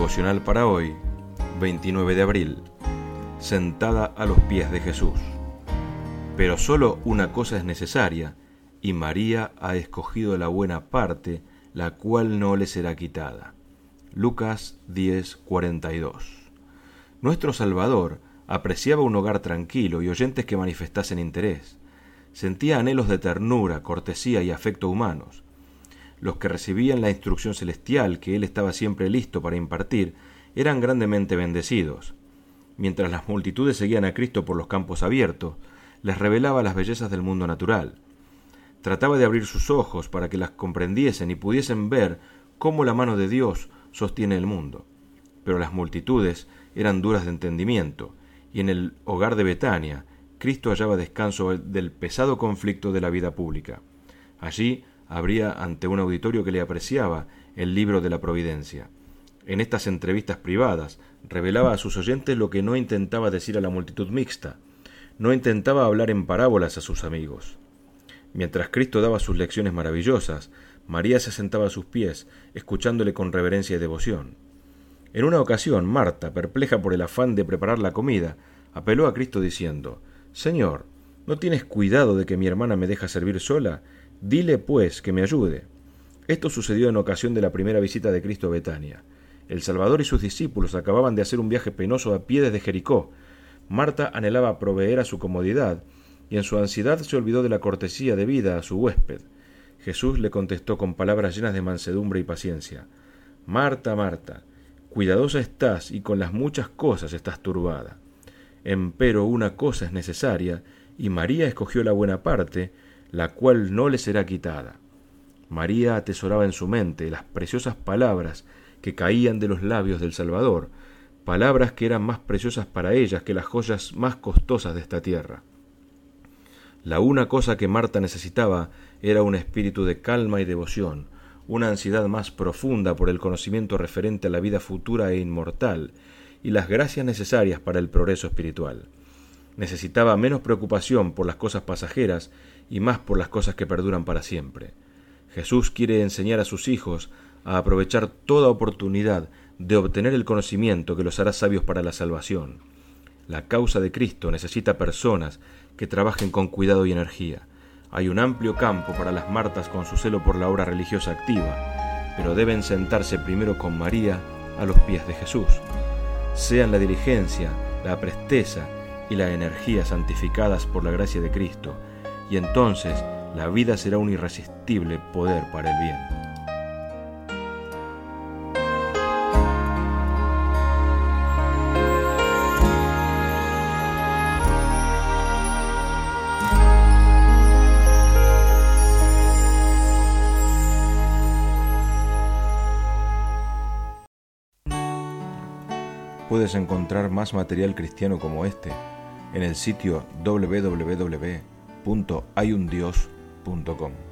Devocional para hoy, 29 de abril. Sentada a los pies de Jesús. Pero solo una cosa es necesaria, y María ha escogido la buena parte, la cual no le será quitada. Lucas 10:42. Nuestro Salvador apreciaba un hogar tranquilo y oyentes que manifestasen interés. Sentía anhelos de ternura, cortesía y afecto humanos. Los que recibían la instrucción celestial que él estaba siempre listo para impartir eran grandemente bendecidos. Mientras las multitudes seguían a Cristo por los campos abiertos, les revelaba las bellezas del mundo natural. Trataba de abrir sus ojos para que las comprendiesen y pudiesen ver cómo la mano de Dios sostiene el mundo. Pero las multitudes eran duras de entendimiento, y en el hogar de Betania, Cristo hallaba descanso del pesado conflicto de la vida pública. Allí abría ante un auditorio que le apreciaba el libro de la providencia. En estas entrevistas privadas revelaba a sus oyentes lo que no intentaba decir a la multitud mixta. No intentaba hablar en parábolas a sus amigos. Mientras Cristo daba sus lecciones maravillosas, María se sentaba a sus pies, escuchándole con reverencia y devoción. En una ocasión, Marta, perpleja por el afán de preparar la comida, apeló a Cristo diciendo: «Señor, ¿no tienes cuidado de que mi hermana me deja servir sola? Dile, pues, que me ayude». Esto sucedió en ocasión de la primera visita de Cristo a Betania. El Salvador y sus discípulos acababan de hacer un viaje penoso a pie desde Jericó. Marta anhelaba proveer a su comodidad, y en su ansiedad se olvidó de la cortesía debida a su huésped. Jesús le contestó con palabras llenas de mansedumbre y paciencia: «Marta, Marta, cuidadosa estás y con las muchas cosas estás turbada. Empero una cosa es necesaria, y María escogió la buena parte, la cual no le será quitada». María atesoraba en su mente las preciosas palabras que caían de los labios del Salvador, palabras que eran más preciosas para ellas que las joyas más costosas de esta tierra. La una cosa que Marta necesitaba era un espíritu de calma y devoción, una ansiedad más profunda por el conocimiento referente a la vida futura e inmortal, y las gracias necesarias para el progreso espiritual. Necesitaba menos preocupación por las cosas pasajeras y más por las cosas que perduran para siempre. Jesús quiere enseñar a sus hijos a aprovechar toda oportunidad de obtener el conocimiento que los hará sabios para la salvación. La causa de Cristo necesita personas que trabajen con cuidado y energía. Hay un amplio campo para las Martas con su celo por la obra religiosa activa, pero deben sentarse primero con María a los pies de Jesús. Sean la diligencia, la presteza y la energía santificadas por la gracia de Cristo, y entonces la vida será un irresistible poder para el bien. Puedes encontrar más material cristiano como este en el sitio www.hayundios.com.